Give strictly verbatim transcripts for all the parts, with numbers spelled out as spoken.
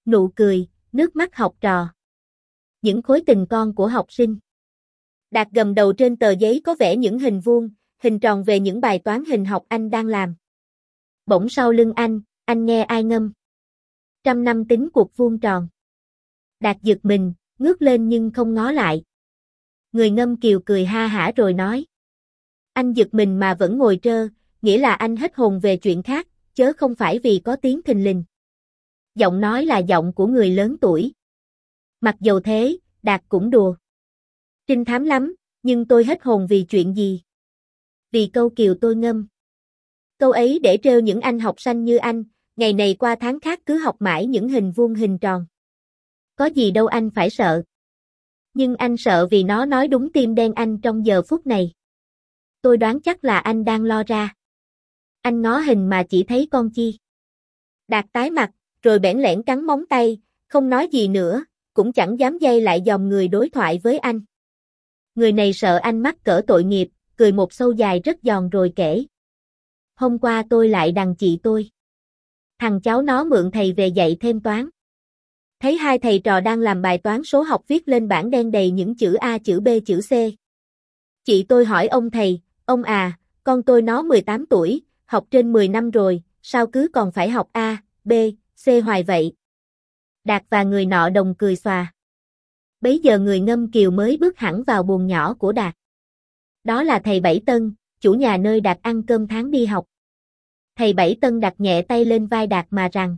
Nụ cười, nước mắt học trò. Những khối tình con của học sinh. Đạt gầm đầu trên tờ giấy có vẽ những hình vuông, hình tròn về những bài toán hình học anh đang làm. Bỗng sau lưng anh, anh nghe ai ngâm. Trăm năm tính cuộc vuông tròn. Đạt giật mình, ngước lên nhưng không ngó lại. Người ngâm kiều cười ha hả rồi nói. Anh giật mình mà vẫn ngồi trơ, nghĩa là anh hết hồn về chuyện khác, chớ không phải vì có tiếng thình lình. Giọng nói là giọng của người lớn tuổi. Mặc dầu thế, Đạt cũng đùa. Trinh thám lắm, nhưng tôi hết hồn vì chuyện gì? Vì câu kiều tôi ngâm. Câu ấy để trêu những anh học sanh như anh, ngày này qua tháng khác cứ học mãi những hình vuông hình tròn. Có gì đâu anh phải sợ. Nhưng anh sợ vì nó nói đúng tim đen anh trong giờ phút này. Tôi đoán chắc là anh đang lo ra. Anh ngó hình mà chỉ thấy con chi. Đạt tái mặt, rồi bẽn lẽn cắn móng tay, không nói gì nữa, cũng chẳng dám dây lại dòm người đối thoại với anh. Người này sợ anh mắc cỡ tội nghiệp, cười một sâu dài rất giòn rồi kể. Hôm qua tôi lại đằng chị tôi. Thằng cháu nó mượn thầy về dạy thêm toán. Thấy hai thầy trò đang làm bài toán số học viết lên bảng đen đầy những chữ A, chữ B, chữ C. Chị tôi hỏi ông thầy, ông à, con tôi nó mười tám tuổi, học trên mười năm rồi, sao cứ còn phải học A, B, C hoài vậy? Đạt và người nọ đồng cười xòa. Bấy giờ người ngâm kiều mới bước hẳn vào buồng nhỏ của Đạt. Đó là thầy Bảy Tân, chủ nhà nơi Đạt ăn cơm tháng đi học. Thầy Bảy Tân đặt nhẹ tay lên vai Đạt mà rằng.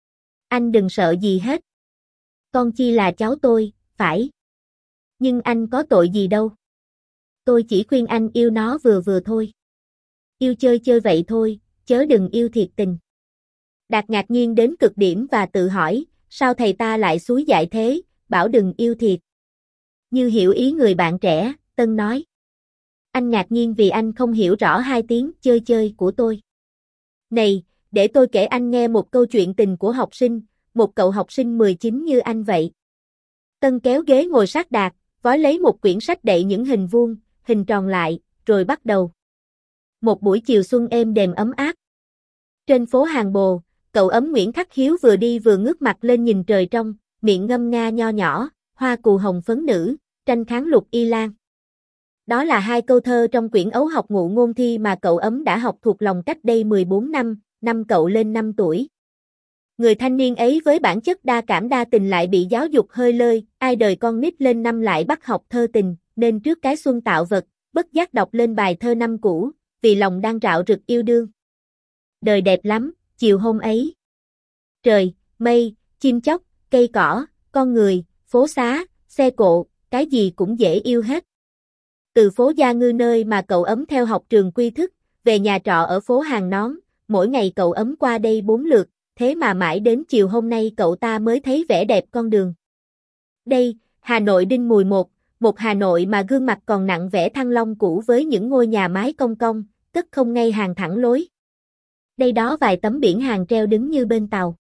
Anh đừng sợ gì hết. Con chi là cháu tôi, phải. Nhưng anh có tội gì đâu. Tôi chỉ khuyên anh yêu nó vừa vừa thôi. Yêu chơi chơi vậy thôi, chớ đừng yêu thiệt tình. Đạt ngạc nhiên đến cực điểm và tự hỏi, sao thầy ta lại xúi dại thế, bảo đừng yêu thiệt. Như hiểu ý người bạn trẻ, Tân nói. Anh ngạc nhiên vì anh không hiểu rõ hai tiếng chơi chơi của tôi. Này, để tôi kể anh nghe một câu chuyện tình của học sinh, một cậu học sinh mười chín như anh vậy. Tân kéo ghế ngồi sát Đạt, vói lấy một quyển sách đậy những hình vuông, hình tròn lại, rồi bắt đầu. Một buổi chiều xuân êm đềm ấm áp. Trên phố Hàng Bồ, cậu ấm Nguyễn Khắc Hiếu vừa đi vừa ngước mặt lên nhìn trời trong, miệng ngâm nga nho nhỏ, hoa cù hồng phấn nữ, tranh kháng lục y lan. Đó là hai câu thơ trong quyển ấu học ngụ ngôn thi mà cậu ấm đã học thuộc lòng cách đây mười bốn năm, năm cậu lên năm tuổi. Người thanh niên ấy với bản chất đa cảm đa tình lại bị giáo dục hơi lơi, ai đời con nít lên năm lại bắt học thơ tình, nên trước cái xuân tạo vật, bất giác đọc lên bài thơ năm cũ, vì lòng đang rạo rực yêu đương. Đời đẹp lắm, chiều hôm ấy. Trời, mây, chim chóc, cây cỏ, con người, phố xá, xe cộ, cái gì cũng dễ yêu hết. Từ phố Gia Ngư nơi mà cậu ấm theo học trường quy thức, về nhà trọ ở phố Hàng Nón, mỗi ngày cậu ấm qua đây bốn lượt, thế mà mãi đến chiều hôm nay cậu ta mới thấy vẻ đẹp con đường. Đây, Hà Nội đinh mùi một, một Hà Nội mà gương mặt còn nặng vẻ Thăng Long cũ với những ngôi nhà mái cong cong, cất không ngay hàng thẳng lối. Đây đó vài tấm biển hàng treo đứng như bên tàu.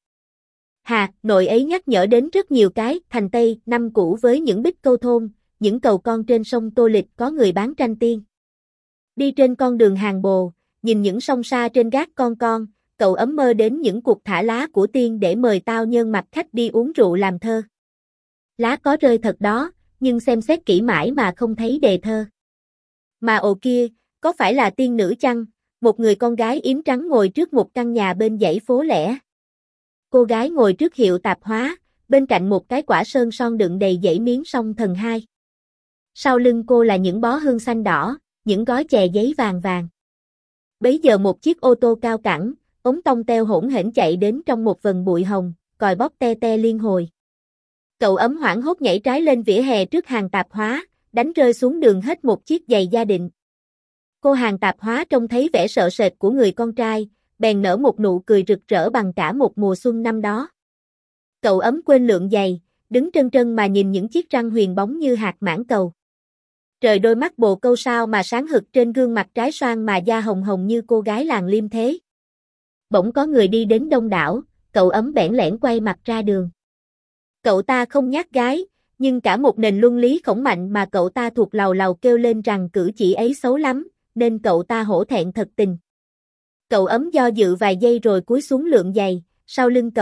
Hà Nội ấy nhắc nhở đến rất nhiều cái, thành Tây, năm cũ với những bích câu thôn, những cầu con trên sông Tô Lịch có người bán tranh tiên. Đi trên con đường Hàng Bồ, nhìn những sông xa trên gác con con, cậu ấm mơ đến những cuộc thả lá của tiên để mời tao nhơn mặt khách đi uống rượu làm thơ. Lá có rơi thật đó, nhưng xem xét kỹ mãi mà không thấy đề thơ. Mà ồ kia, có phải là tiên nữ chăng? Một người con gái yếm trắng ngồi trước một căn nhà bên dãy phố lẻ. Cô gái ngồi trước hiệu tạp hóa, bên cạnh một cái quả sơn son đựng đầy dãy miếng song thần hai. Sau lưng cô là những bó hương xanh đỏ, những gói chè giấy vàng vàng. Bấy giờ một chiếc ô tô cao cẳng, ống tông teo hỗn hển chạy đến trong một vần bụi hồng, còi bóp te te liên hồi. Cậu ấm hoảng hốt nhảy trái lên vỉa hè trước hàng tạp hóa, đánh rơi xuống đường hết một chiếc giày gia định. Cô hàng tạp hóa trông thấy vẻ sợ sệt của người con trai, bèn nở một nụ cười rực rỡ bằng cả một mùa xuân năm đó. Cậu ấm quên lượng giày, đứng trân trân mà nhìn những chiếc răng huyền bóng như hạt mãng cầu. Trời, đôi mắt bồ câu sao mà sáng hực trên gương mặt trái xoan mà da hồng hồng như cô gái làng Liêm thế. Bỗng có người đi đến đông đảo, cậu ấm bẽn lẽn quay mặt ra đường. Cậu ta không nhát gái, nhưng cả một nền luân lý khổng mạnh mà cậu ta thuộc lầu lầu kêu lên rằng cử chỉ ấy xấu lắm, nên cậu ta hổ thẹn thật tình. Cậu ấm do dự vài giây rồi cúi xuống lượm giày, sau lưng cậu,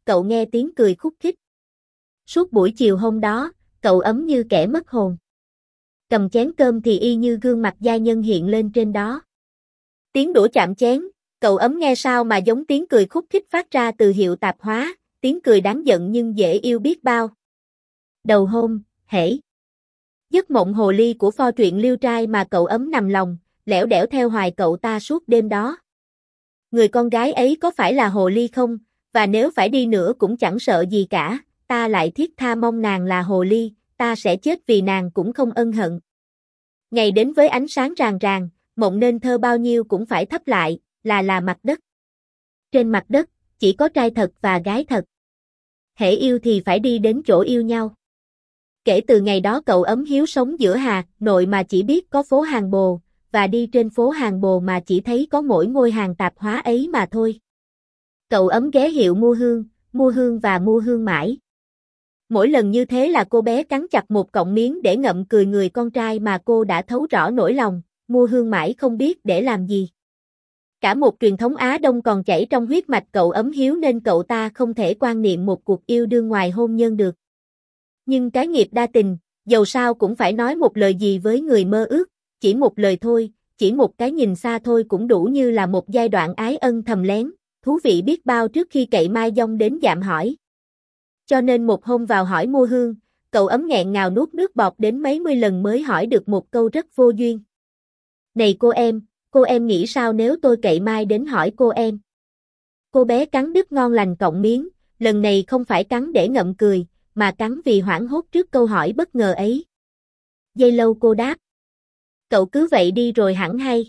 cậu nghe tiếng cười khúc khích. Suốt buổi chiều hôm đó, cậu ấm như kẻ mất hồn. Cầm chén cơm thì y như gương mặt giai nhân hiện lên trên đó. Tiếng đũa chạm chén, cậu ấm nghe sao mà giống tiếng cười khúc khích phát ra từ hiệu tạp hóa, tiếng cười đáng giận nhưng dễ yêu biết bao. Đầu hôm, hễ. Giấc mộng hồ ly của pho truyện liêu trai mà cậu ấm nằm lòng, lẻo đẻo theo hoài cậu ta suốt đêm đó. Người con gái ấy có phải là hồ ly không, và nếu phải đi nữa cũng chẳng sợ gì cả, ta lại thiết tha mong nàng là hồ ly, ta sẽ chết vì nàng cũng không ân hận. Ngày đến với ánh sáng ràng ràng, mộng nên thơ bao nhiêu cũng phải thấp lại, là là mặt đất. Trên mặt đất, chỉ có trai thật và gái thật. Hễ yêu thì phải đi đến chỗ yêu nhau. Kể từ ngày đó cậu ấm hiếu sống giữa Hà Nội mà chỉ biết có phố Hàng Bồ, và đi trên phố Hàng Bồ mà chỉ thấy có mỗi ngôi hàng tạp hóa ấy mà thôi. Cậu ấm ghé hiệu mua hương, mua hương và mua hương mãi. Mỗi lần như thế là cô bé cắn chặt một cọng miếng để ngậm cười người con trai mà cô đã thấu rõ nỗi lòng, mua hương mãi không biết để làm gì. Cả một truyền thống Á Đông còn chảy trong huyết mạch cậu ấm hiếu nên cậu ta không thể quan niệm một cuộc yêu đương ngoài hôn nhân được. Nhưng cái nghiệp đa tình, dầu sao cũng phải nói một lời gì với người mơ ước, chỉ một lời thôi, chỉ một cái nhìn xa thôi cũng đủ như là một giai đoạn ái ân thầm lén, thú vị biết bao trước khi cậy mai dong đến dạm hỏi. Cho nên một hôm vào hỏi mua hương, cậu ấm nghẹn ngào nuốt nước bọt đến mấy mươi lần mới hỏi được một câu rất vô duyên. Này cô em, cô em nghĩ sao nếu tôi cậy mai đến hỏi cô em? Cô bé cắn đứt ngon lành cọng miếng, lần này không phải cắn để ngậm cười, mà cắn vì hoảng hốt trước câu hỏi bất ngờ ấy. Giây lâu cô đáp. Cậu cứ vậy đi rồi hẳn hay.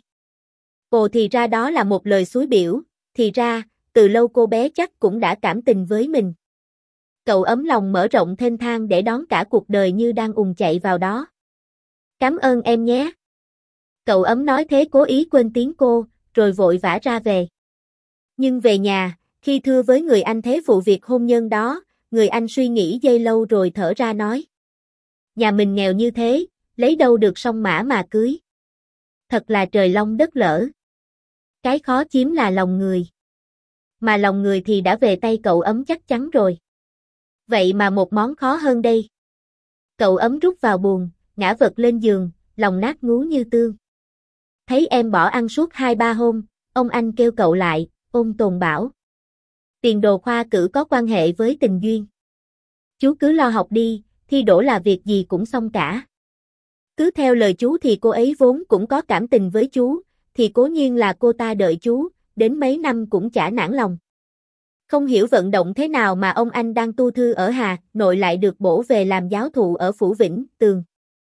Ồ thì ra đó là một lời xúi biểu, thì ra, từ lâu cô bé chắc cũng đã cảm tình với mình. Cậu ấm lòng mở rộng thênh thang để đón cả cuộc đời như đang ùn chạy vào đó. Cảm ơn em nhé. Cậu ấm nói thế cố ý quên tiếng cô, rồi vội vã ra về. Nhưng về nhà, khi thưa với người anh thế vụ việc hôn nhân đó, người anh suy nghĩ giây lâu rồi thở ra nói. Nhà mình nghèo như thế, lấy đâu được song mã mà cưới. Thật là trời long đất lỡ. Cái khó chiếm là lòng người. Mà lòng người thì đã về tay cậu ấm chắc chắn rồi. Vậy mà một món khó hơn đây. Cậu ấm rút vào buồng, ngã vật lên giường, lòng nát ngú như tương. Thấy em bỏ ăn suốt hai ba hôm, ông anh kêu cậu lại, ôn tồn bảo. Tiền đồ khoa cử có quan hệ với tình duyên. Chú cứ lo học đi, thi đỗ là việc gì cũng xong cả. Cứ theo lời chú thì cô ấy vốn cũng có cảm tình với chú, thì cố nhiên là cô ta đợi chú, đến mấy năm cũng chả nản lòng. Không hiểu vận động thế nào mà ông anh đang tu thư ở Hà Nội lại được bổ về làm giáo thụ ở Phủ Vĩnh Tường.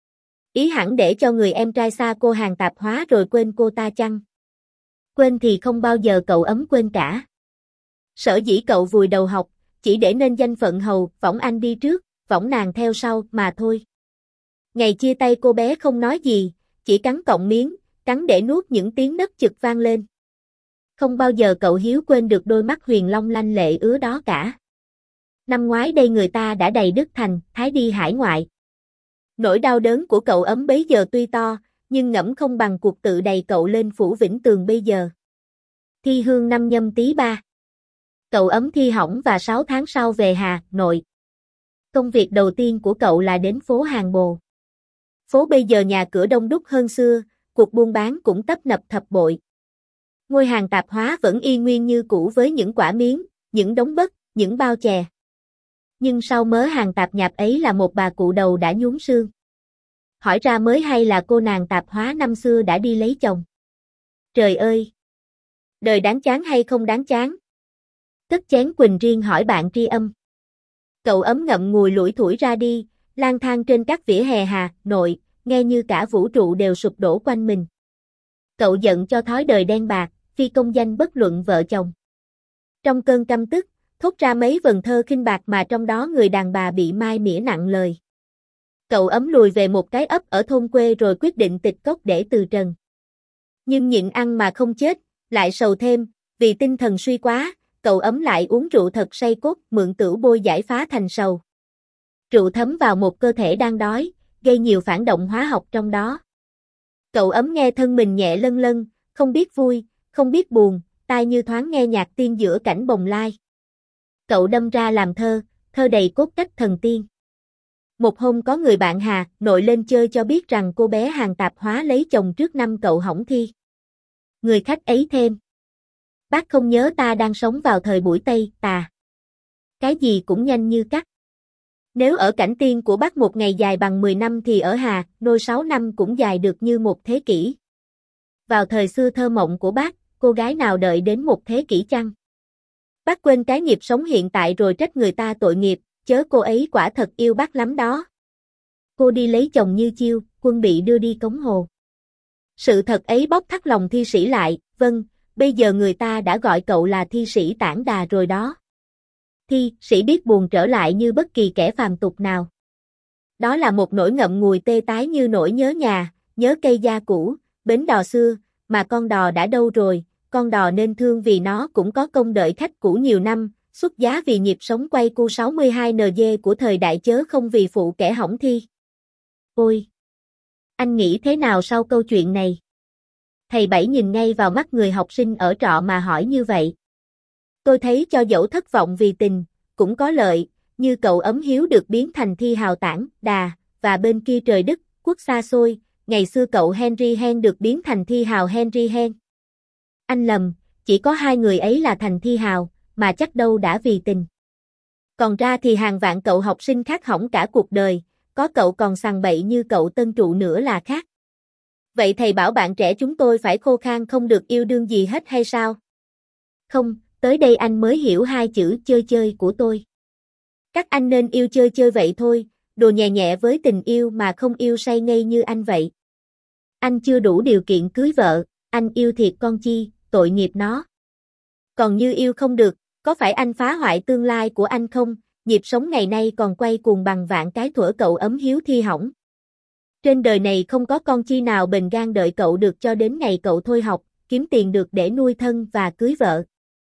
Ý hẳn để cho người em trai xa cô hàng tạp hóa rồi quên cô ta chăng? Quên thì không bao giờ cậu ấm quên cả. Sở dĩ cậu vùi đầu học, chỉ để nên danh phận hầu, võng anh đi trước, võng nàng theo sau mà thôi. Ngày chia tay cô bé không nói gì, chỉ cắn cọng miếng, cắn để nuốt những tiếng nấc chực vang lên. Không bao giờ cậu hiếu quên được đôi mắt huyền long lanh lệ ứa đó cả. Năm ngoái đây người ta đã đầy đức thành, thái đi hải ngoại. Nỗi đau đớn của cậu ấm bấy giờ tuy to, nhưng ngẫm không bằng cuộc tự đầy cậu lên Phủ Vĩnh Tường bây giờ. Thi hương năm Nhâm Tý ba. Cậu ấm thi hỏng và sáu tháng sau về Hà Nội. Công việc đầu tiên của cậu là đến phố Hàng Bồ. Phố bây giờ nhà cửa đông đúc hơn xưa, cuộc buôn bán cũng tấp nập thập bội. Ngôi hàng tạp hóa vẫn y nguyên như cũ với những quả miếng, những đống bất, những bao chè. Nhưng sau mớ hàng tạp nhạp ấy là một bà cụ đầu đã nhún xương. Hỏi ra mới hay là cô nàng tạp hóa năm xưa đã đi lấy chồng. Trời ơi! Đời đáng chán hay không đáng chán? Cất chén quỳnh riêng hỏi bạn tri âm. Cậu ấm ngậm ngùi lủi thủi ra đi, lang thang trên các vỉa hè Hà Nội, nghe như cả vũ trụ đều sụp đổ quanh mình. Cậu giận cho thói đời đen bạc, phi công danh bất luận vợ chồng. Trong cơn căm tức, thốt ra mấy vần thơ khinh bạc mà trong đó người đàn bà bị mai mỉa nặng lời. Cậu ấm lùi về một cái ấp ở thôn quê rồi quyết định tịch cốc để từ trần. Nhưng nhịn ăn mà không chết, lại sầu thêm, vì tinh thần suy quá, cậu ấm lại uống rượu thật say cốt mượn tửu bôi giải phá thành sầu. Rượu thấm vào một cơ thể đang đói, gây nhiều phản động hóa học trong đó. Cậu ấm nghe thân mình nhẹ lân lân, không biết vui, không biết buồn, tai như thoáng nghe nhạc tiên giữa cảnh bồng lai. Cậu đâm ra làm thơ, thơ đầy cốt cách thần tiên. Một hôm có người bạn Hà Nội lên chơi cho biết rằng cô bé hàng tạp hóa lấy chồng trước năm cậu hỏng thi. Người khách ấy thêm. Bác không nhớ ta đang sống vào thời buổi Tây, tà. Cái gì cũng nhanh như cắt. Nếu ở cảnh tiên của bác một ngày dài bằng mười năm thì ở Hà Nội sáu năm cũng dài được như một thế kỷ. Vào thời xưa thơ mộng của bác, cô gái nào đợi đến một thế kỷ chăng? Bác quên cái nghiệp sống hiện tại rồi trách người ta tội nghiệp, chớ cô ấy quả thật yêu bác lắm đó. Cô đi lấy chồng như chiêu, quân bị đưa đi cống hồ. Sự thật ấy bóp thắt lòng thi sĩ lại, vâng, bây giờ người ta đã gọi cậu là thi sĩ Tản Đà rồi đó. Thi sĩ biết buồn trở lại như bất kỳ kẻ phàm tục nào. Đó là một nỗi ngậm ngùi tê tái như nỗi nhớ nhà, nhớ cây gia cũ, bến đò xưa, mà con đò đã đâu rồi, con đò nên thương vì nó cũng có công đợi khách cũ nhiều năm, xuất giá vì nhịp sống quay cu sáu mươi hai en giê của thời đại chớ không vì phụ kẻ hỏng thi. Ôi! Anh nghĩ thế nào sau câu chuyện này? Thầy Bảy nhìn ngay vào mắt người học sinh ở trọ mà hỏi như vậy. Tôi thấy cho dẫu thất vọng vì tình, cũng có lợi, như cậu ấm hiếu được biến thành thi hào Tản Đà, và bên kia trời đất, quốc xa xôi, ngày xưa cậu Henry Hen được biến thành thi hào Henry Hen. Anh lầm, chỉ có hai người ấy là thành thi hào, mà chắc đâu đã vì tình. Còn ra thì hàng vạn cậu học sinh khác hỏng cả cuộc đời, có cậu còn sằng bậy như cậu Tân Trụ nữa là khác. Vậy thầy bảo bạn trẻ chúng tôi phải khô khan không được yêu đương gì hết hay sao? Không, tới đây anh mới hiểu hai chữ chơi chơi của tôi. Các anh nên yêu chơi chơi vậy thôi, đùa nhẹ nhẹ với tình yêu mà không yêu say ngây như anh vậy. Anh chưa đủ điều kiện cưới vợ, anh yêu thiệt con chi, tội nghiệp nó. Còn như yêu không được, có phải anh phá hoại tương lai của anh không? Nhịp sống ngày nay còn quay cuồng bằng vạn cái thuở cậu ấm hiếu thi hỏng. Trên đời này không có con chi nào bền gan đợi cậu được cho đến ngày cậu thôi học, kiếm tiền được để nuôi thân và cưới vợ.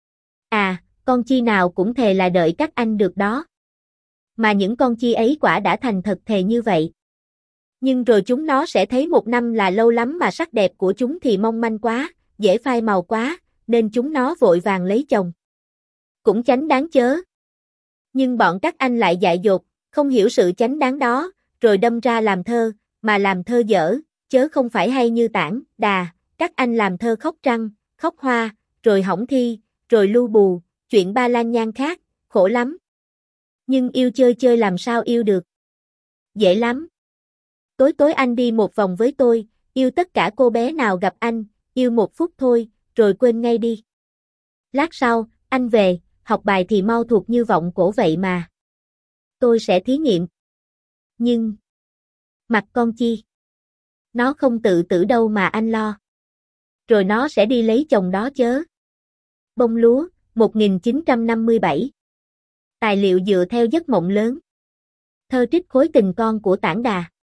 À, con chi nào cũng thề là đợi các anh được đó. Mà những con chi ấy quả đã thành thật thề như vậy. Nhưng rồi chúng nó sẽ thấy một năm là lâu lắm mà sắc đẹp của chúng thì mong manh quá, dễ phai màu quá, nên chúng nó vội vàng lấy chồng. Cũng chánh đáng chớ. Nhưng bọn các anh lại dại dột, không hiểu sự chánh đáng đó, rồi đâm ra làm thơ, mà làm thơ dở, chớ không phải hay như Tản Đà, các anh làm thơ khóc trăng, khóc hoa, rồi hỏng thi, rồi lu bù, chuyện ba lan nhan khác, khổ lắm. Nhưng yêu chơi chơi làm sao yêu được? Dễ lắm. Tối tối anh đi một vòng với tôi, yêu tất cả cô bé nào gặp anh, yêu một phút thôi, rồi quên ngay đi. Lát sau, anh về, học bài thì mau thuộc như vọng cổ vậy mà. Tôi sẽ thí nghiệm. Nhưng... Mặc con chi? Nó không tự tử đâu mà anh lo. Rồi nó sẽ đi lấy chồng đó chớ. Bông lúa, một nghìn chín trăm năm mươi bảy. Tài liệu dựa theo giấc mộng lớn. Thơ trích khối tình con của Tản Đà.